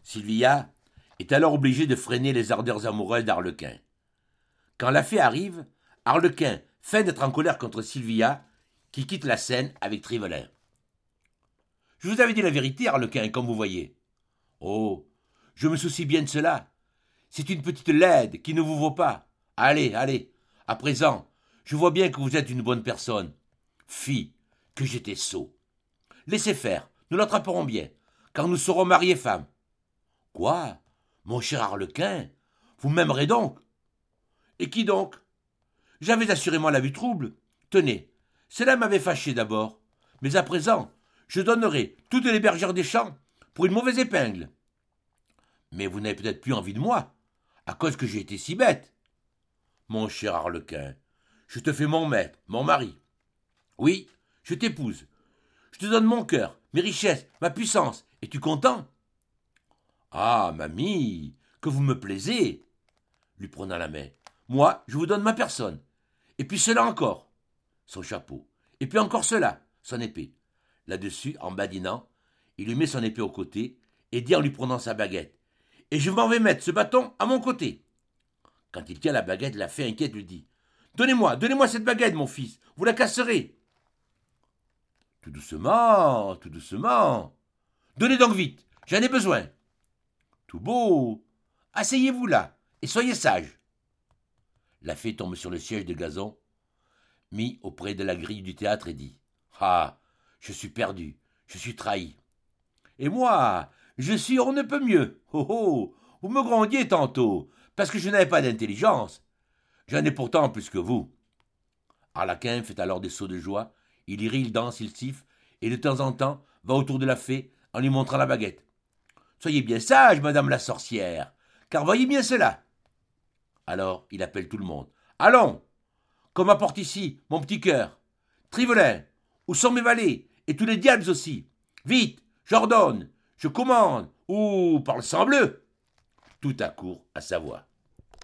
Sylvia est alors obligée de freiner les ardeurs amoureuses d'Arlequin. Quand la fée arrive, Arlequin feint d'être en colère contre Sylvia, qui quitte la scène avec Trivelin. Je vous avais dit la vérité, Arlequin, comme vous voyez. Oh, je me soucie bien de cela. C'est une petite laide qui ne vous vaut pas. Allez, allez, à présent, je vois bien que vous êtes une bonne personne. Fi, que j'étais sot. Laissez faire, nous l'attraperons bien, car nous serons mariés femmes. Quoi, mon cher Arlequin, vous m'aimerez donc? Et qui donc? J'avais assurément la vue trouble. Tenez, cela m'avait fâché d'abord, mais à présent, je donnerai toutes les bergères des champs pour une mauvaise épingle. Mais vous n'avez peut-être plus envie de moi, à cause que j'ai été si bête. Mon cher Arlequin, je te fais mon maître, mon mari. Oui, je t'épouse. Je te donne mon cœur, mes richesses, ma puissance. Es-tu content? Ah, mamie, que vous me plaisez, lui prenant la main. Moi, je vous donne ma personne. Et puis cela encore, son chapeau. Et puis encore cela, son épée. Là-dessus, en badinant, il lui met son épée au côté et dit en lui prenant sa baguette. Et je m'en vais mettre ce bâton à mon côté. Quand il tient la baguette, la fée inquiète lui dit. Donnez-moi cette baguette, mon fils, vous la casserez. Tout doucement, tout doucement. Donnez donc vite, j'en ai besoin. Tout beau. Asseyez-vous là, et soyez sage. La fée tombe sur le siège de gazon, mis auprès de la grille du théâtre, et dit. Ah, je suis perdu, je suis trahi. Et moi, je suis on ne peut mieux. Oh oh, vous me grondiez tantôt, parce que je n'avais pas d'intelligence. J'en ai pourtant plus que vous. Arlequin fait alors des sauts de joie, il rit, il danse, il siffle, et de temps en temps va autour de la fée en lui montrant la baguette. Soyez bien sage, madame la sorcière, car voyez bien cela. Alors il appelle tout le monde. Allons, qu'on m'apporte ici mon petit cœur. Trivelin, où sont mes valets, et tous les diables aussi? Vite, j'ordonne, je commande, ou par le sang bleu. Tout accourt à sa voix.